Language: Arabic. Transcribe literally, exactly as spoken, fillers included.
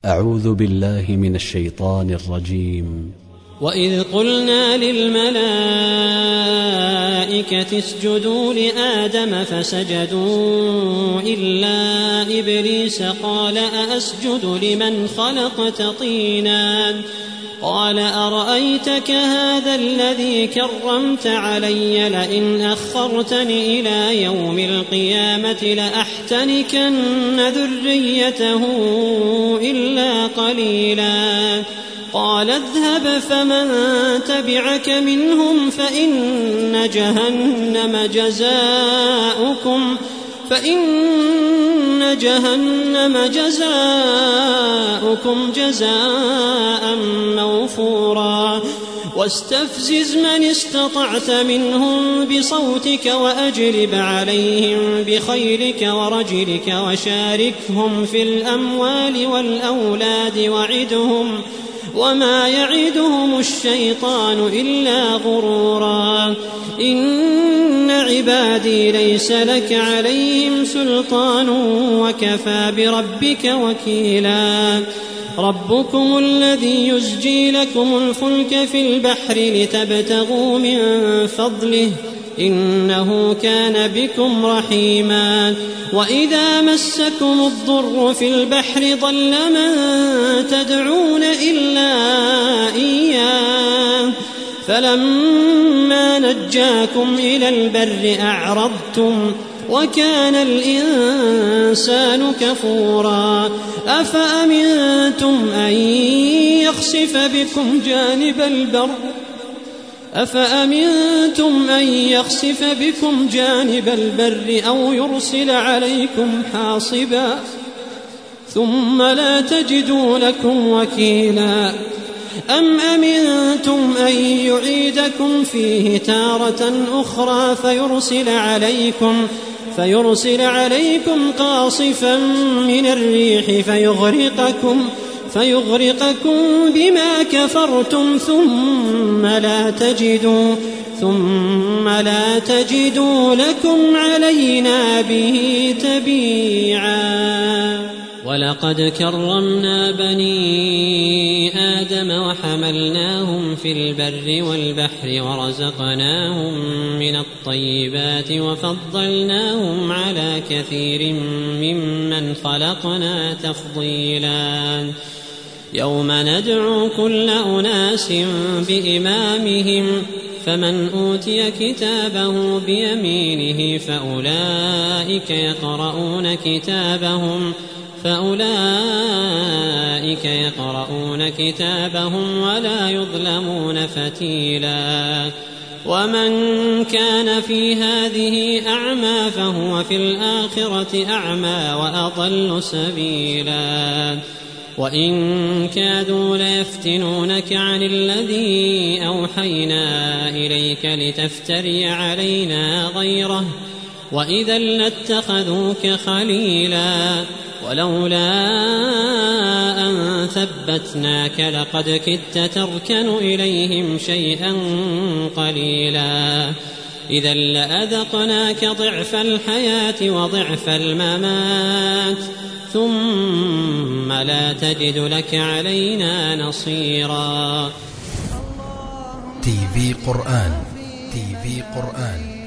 أعوذ بالله من الشيطان الرجيم. وإذ قلنا للملائكة اسجدوا لآدم فسجدوا إلا إبليس قال أأسجد لمن خلقت طينا قال أرأيتك هذا الذي كرمت علي لئن أخرتني إلى يوم القيامة لأحتنكن ذريته إلا قليلا قال اذهب فمن تبعك منهم فإن جهنم جزاؤكم فإن جهنم جزاؤكم جزاء موفورا واستفزز من استطعت منهم بصوتك وأجلب عليهم بخيلك ورجلك وشاركهم في الأموال والأولاد وعدهم وما يعدهم الشيطان إلا غرورا إن عبادي ليس لك عليهم سلطان وكفى بربك وكيلا ربكم الذي يزجي لكم الفلك في البحر لتبتغوا من فضله إنه كان بكم رحيما وإذا مسكم الضر في البحر ضل من تدعون إلا إياه فلما نجاكم إلى البر أعرضتم وكان الإنسان كفورا أفأمنتم أن يخسف بكم جانب البر أفأمنتم أن يخسف بكم جانب البر أو يرسل عليكم حاصبا ثم لا تجدوا لكم وكيلا أم أمنتم أن يعيدكم فيه تارة أخرى فيرسل عليكم فيرسل عليكم قاصفا من الريح فيغرقكم فيغرقكم بما كفرتم ثم لا تجدوا ثم لا تجدوا لكم علينا به تبيعا ولقد كرمنا بني آدم وحملناهم في البر والبحر ورزقناهم من الطيبات وفضلناهم على كثير ممن خلقنا تفضيلا يوم ندعو كل أناس بإمامهم فمن أوتي كتابه بيمينه فأولئك يقرؤون كتابهم فأولئك يقرؤون كتابهم ولا يظلمون فتيلا ومن كان في هذه أعمى فهو في الآخرة أعمى وأضل سبيلا وإن كادوا ليفتنونك عن الذي أوحينا إليك لتفتري علينا غيره وإذا لاتخذوك خليلا ولولا أن ثبتناك لقد كدت تركن إليهم شيئا قليلا إذا لأذقناك ضعف الحياة وضعف الممات ثم لا تجد لك علينا نصيرا. تي في قرآن تي في قرآن